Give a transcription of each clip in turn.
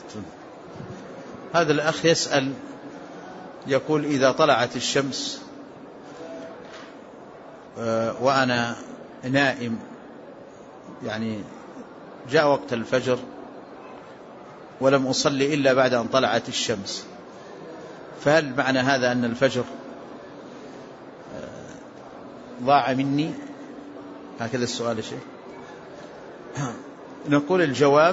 هذا الأخ يسأل يقول: إذا طلعت الشمس وأنا نائم، يعني جاء وقت الفجر ولم أصلي إلا بعد أن طلعت الشمس، فهل معنى هذا أن الفجر ضاع مني؟ هكذا السؤال يا شيخ. نقول الجواب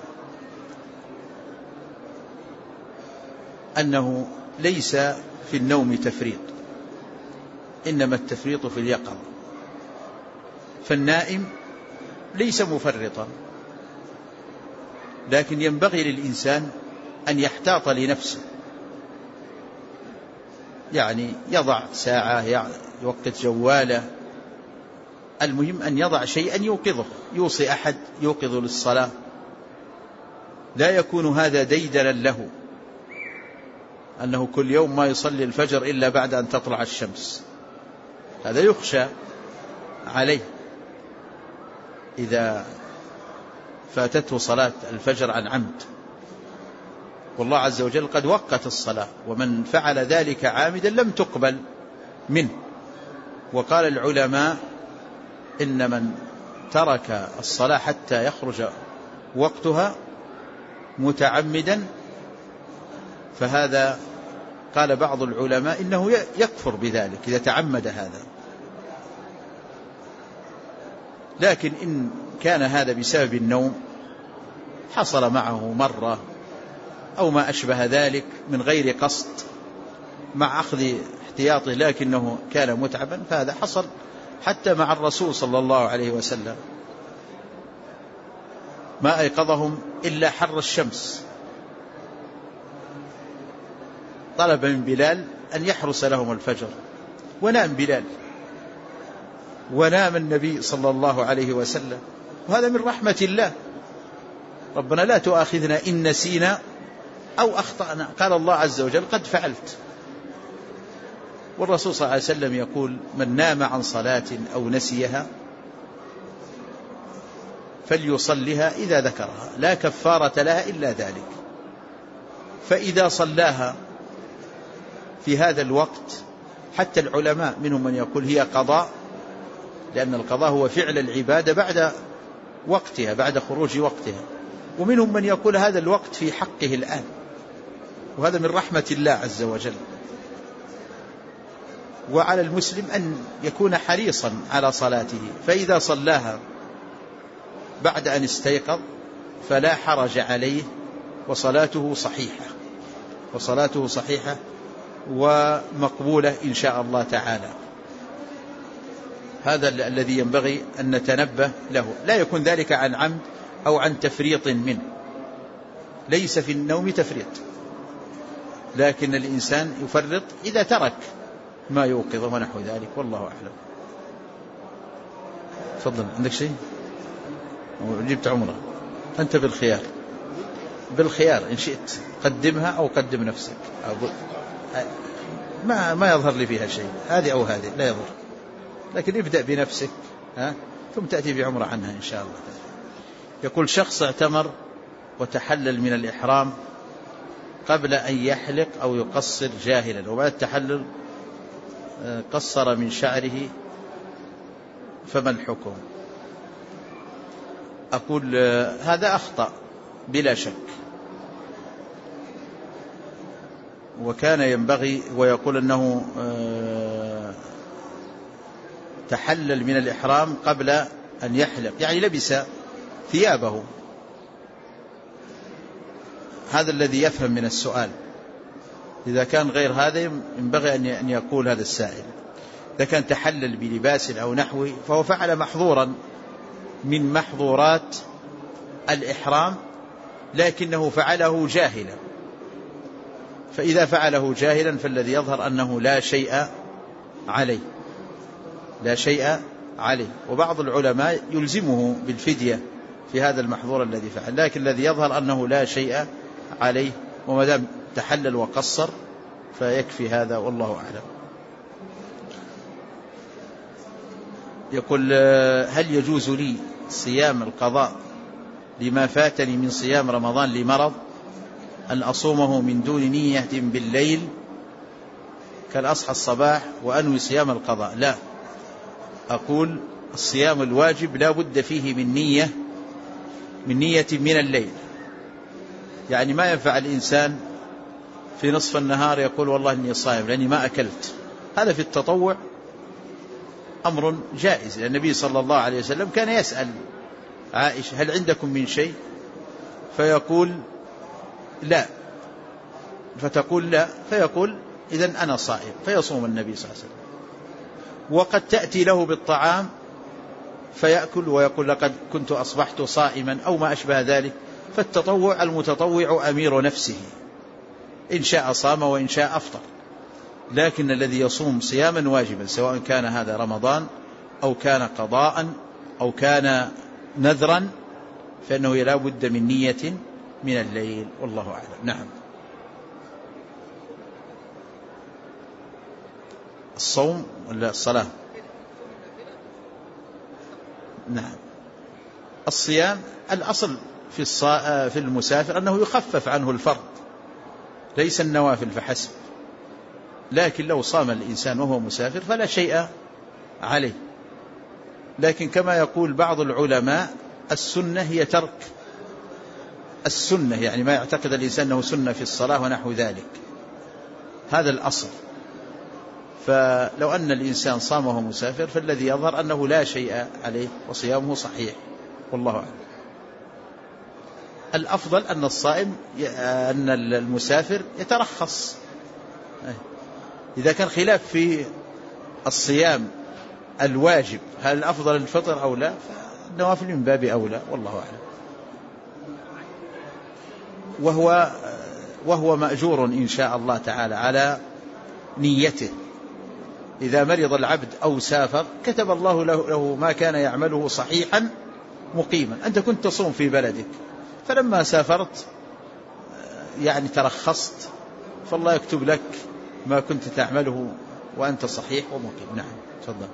أنه ليس في النوم تفريط، إنما التفريط في اليقظة، فالنائم ليس مفرطا، لكن ينبغي للإنسان أن يحتاط لنفسه، يعني يضع ساعة، يوقت جواله، المهم أن يضع شيئا يوقظه، يوصي أحد يوقظ للصلاة، لا يكون هذا ديدنا له أنه كل يوم ما يصلي الفجر إلا بعد أن تطلع الشمس، هذا يخشى عليه إذا فاتته صلاة الفجر عن عمد، والله عز وجل قد وقت الصلاة، ومن فعل ذلك عامدا لم تقبل منه. وقال العلماء: إن من ترك الصلاة حتى يخرج وقتها متعمدا فهذا، قال بعض العلماء، إنه يكفر بذلك إذا تعمد هذا. لكن إن كان هذا بسبب النوم، حصل معه مرة أو ما أشبه ذلك من غير قصد مع أخذ احتياطه، لكنه كان متعبا، فهذا حصل حتى مع الرسول صلى الله عليه وسلم، ما أيقظهم إلا حر الشمس، طلب من بلال أن يحرس لهم الفجر، ونام بلال ونام النبي صلى الله عليه وسلم، وهذا من رحمة الله. ربنا لا تؤاخذنا إن نسينا أو أخطأنا، قال الله عز وجل: قد فعلت. والرسول صلى الله عليه وسلم يقول: من نام عن صلاة أو نسيها فليصلها إذا ذكرها، لا كفارة لها إلا ذلك. فإذا صلاها في هذا الوقت، حتى العلماء منهم من يقول هي قضاء، لأن القضاء هو فعل العبادة بعد وقتها، بعد خروج وقتها، ومنهم من يقول هذا الوقت في حقه الآن، وهذا من رحمة الله عز وجل. وعلى المسلم أن يكون حريصا على صلاته، فإذا صلاها بعد أن استيقظ فلا حرج عليه، وصلاته صحيحة ومقبولة إن شاء الله تعالى. هذا الذي ينبغي أن نتنبه له، لا يكون ذلك عن عمد أو عن تفريط منه، ليس في النوم تفريط، لكن الإنسان يفرط إذا ترك ما يوقظه ونحو ذلك، والله أعلم. تفضل، عندك شيء؟ جبت عمره، أنت بالخيار إن شئت قدمها أو قدم نفسك، ما يظهر لي فيها شيء، هذه أو هذه لا يضر، لكن ابدأ بنفسك ثم تأتي بعمرة عنها إن شاء الله. يقول: شخص اعتمر وتحلل من الإحرام قبل أن يحلق أو يقصر جاهلا، وبعد التحلل قصر من شعره، فما الحكم؟ أقول هذا أخطأ بلا شك، وكان ينبغي، ويقول أنه تحلل من الإحرام قبل أن يحلق، يعني لبس ثيابه، هذا الذي يفهم من السؤال. إذا كان غير هذا ينبغي أن يقول هذا السائل. إذا كان تحلل بلباس أو نحوه فهو فعل محظورا من محظورات الإحرام، لكنه فعله جاهلا، فإذا فعله جاهلا فالذي يظهر أنه لا شيء عليه، وبعض العلماء يلزمه بالفدية في هذا المحظور الذي فعل، لكن الذي يظهر أنه لا شيء عليه، وما دام تحلل وقصر فيكفي هذا، والله أعلم. يقول: هل يجوز لي صيام القضاء لما فاتني من صيام رمضان لمرض؟ أن أصومه من دون نية بالليل كالأصحى الصباح وأنوي صيام القضاء، لا، أقول الصيام الواجب لا بد فيه من نية من الليل. يعني ما ينفع الإنسان في نصف النهار يقول والله إني صائم لأني ما أكلت. هذا في التطوع أمر جائز، لأن النبي صلى الله عليه وسلم كان يسأل عائشة هل عندكم من شيء، فيقول لا، فتقول لا، فيقول إذن أنا صائم، فيصوم النبي صلى الله عليه وسلم. وقد تأتي له بالطعام فيأكل ويقول لقد كنت أصبحت صائما أو ما أشبه ذلك. فالتطوع المتطوع أمير نفسه، إن شاء صام وإن شاء أفطر. لكن الذي يصوم صياما واجبا سواء كان هذا رمضان أو كان قضاء أو كان نذرا فإنه لا بد من نية من الليل، والله أعلم. نعم. الصوم ولا الصلاة؟ نعم. الصيام الأصل في المسافر أنه يخفف عنه الفرض، ليس النوافل فحسب. لكن لو صام الإنسان وهو مسافر فلا شيء عليه. لكن كما يقول بعض العلماء السنة هي ترك السنة، يعني ما يعتقد الإنسان أنه سنة في الصلاة ونحو ذلك، هذا الأصل. فلو أن الإنسان صام وهو مسافر فالذي يظهر أنه لا شيء عليه وصيامه صحيح، والله أعلم. الأفضل أن المسافر يترخص. إذا كان خلاف في الصيام الواجب هل الأفضل الفطر أو لا، فالنوافل من باب أولى، والله أعلم. وهو مأجور إن شاء الله تعالى على نيته. إذا مرض العبد أو سافر كتب الله له ما كان يعمله صحيحا مقيما. أنت كنت تصوم في بلدك، فلما سافرت يعني ترخصت، فالله يكتب لك ما كنت تعمله وأنت صحيح ومقيم. نعم. تفضل.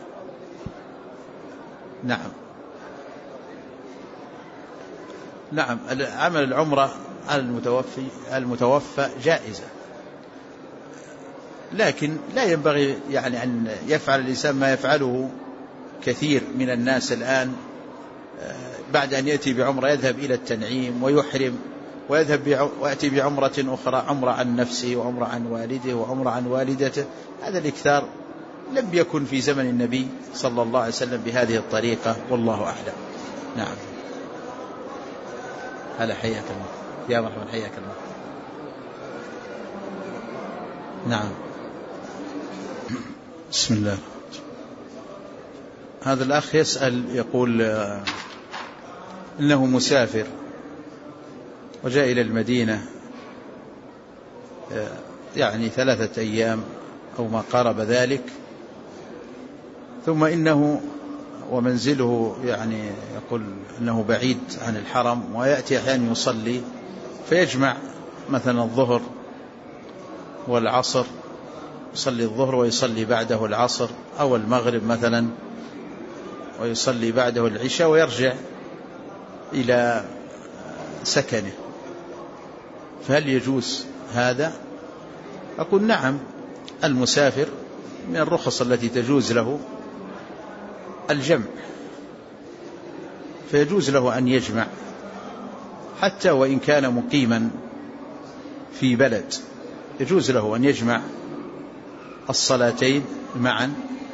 نعم. نعم. عمل العمرة على المتوفى جائزة، لكن لا ينبغي يعني أن يفعل الإنسان ما يفعله كثير من الناس الآن، بعد أن يأتي بعمرة يذهب إلى التنعيم ويحرم ويأتي بعمرة أخرى، عمرة عن نفسه وعمرة عن والده وعمرة عن والدته. هذا الإكثار لم يكن في زمن النبي صلى الله عليه وسلم بهذه الطريقة، والله أعلم. نعم. هلا، حياك الله يا مرحبا، حياك الله. نعم. بسم الله. هذا الأخ يسأل يقول إنه مسافر وجاء إلى المدينة يعني 3 أيام أو ما قارب ذلك، ثم إنه ومنزله يعني يقول أنه بعيد عن الحرم، ويأتي أحيانا يصلي فيجمع مثلا الظهر والعصر، يصلي الظهر ويصلي بعده العصر، أو المغرب مثلا ويصلي بعده العشاء ويرجع إلى سكنه. فهل يجوز هذا؟ أقول نعم. المسافر من الرخص التي تجوز له الجمع، فيجوز له أن يجمع حتى وإن كان مقيما في بلد، يجوز له أن يجمع الصلاتين معا،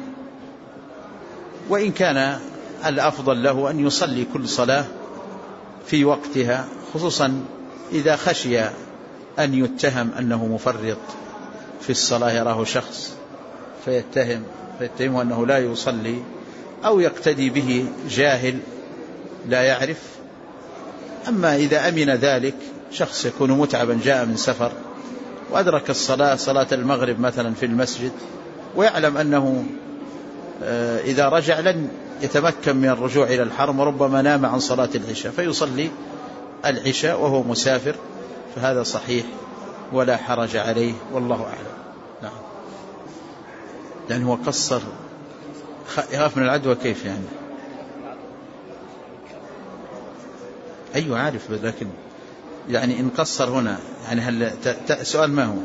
وإن كان الأفضل له أن يصلي كل صلاة في وقتها، خصوصا إذا خشي أن يتهم أنه مفرط في الصلاة، يراه شخص فيتهمه أنه لا يصلي، أو يقتدي به جاهل لا يعرف. أما إذا أمن ذلك، شخص يكون متعبا جاء من سفر وأدرك صلاة المغرب مثلا في المسجد، ويعلم أنه إذا رجع لن يتمكن من الرجوع إلى الحرم، وربما نام عن صلاة العشاء، فيصلي العشاء وهو مسافر، فهذا صحيح ولا حرج عليه، والله أعلم. نعم. يعني هو قصر، يخاف من العدوى كيف يعني؟ أيوة عارف، لكن يعني إن قصر هنا يعني هل سؤال ما هو؟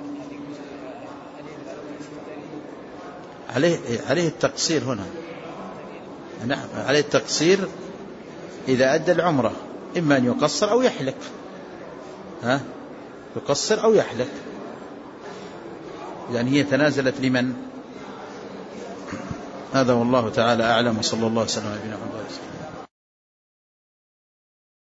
عليه التقصير هنا. نعم عليه التقصير إذا أدى العمرة، إما أن يقصر أو يحلق. يقصر أو يحلق، يعني هي تنازلت لمن؟ هذا والله تعالى أعلم، وصلى الله وسلم على نبينا محمد.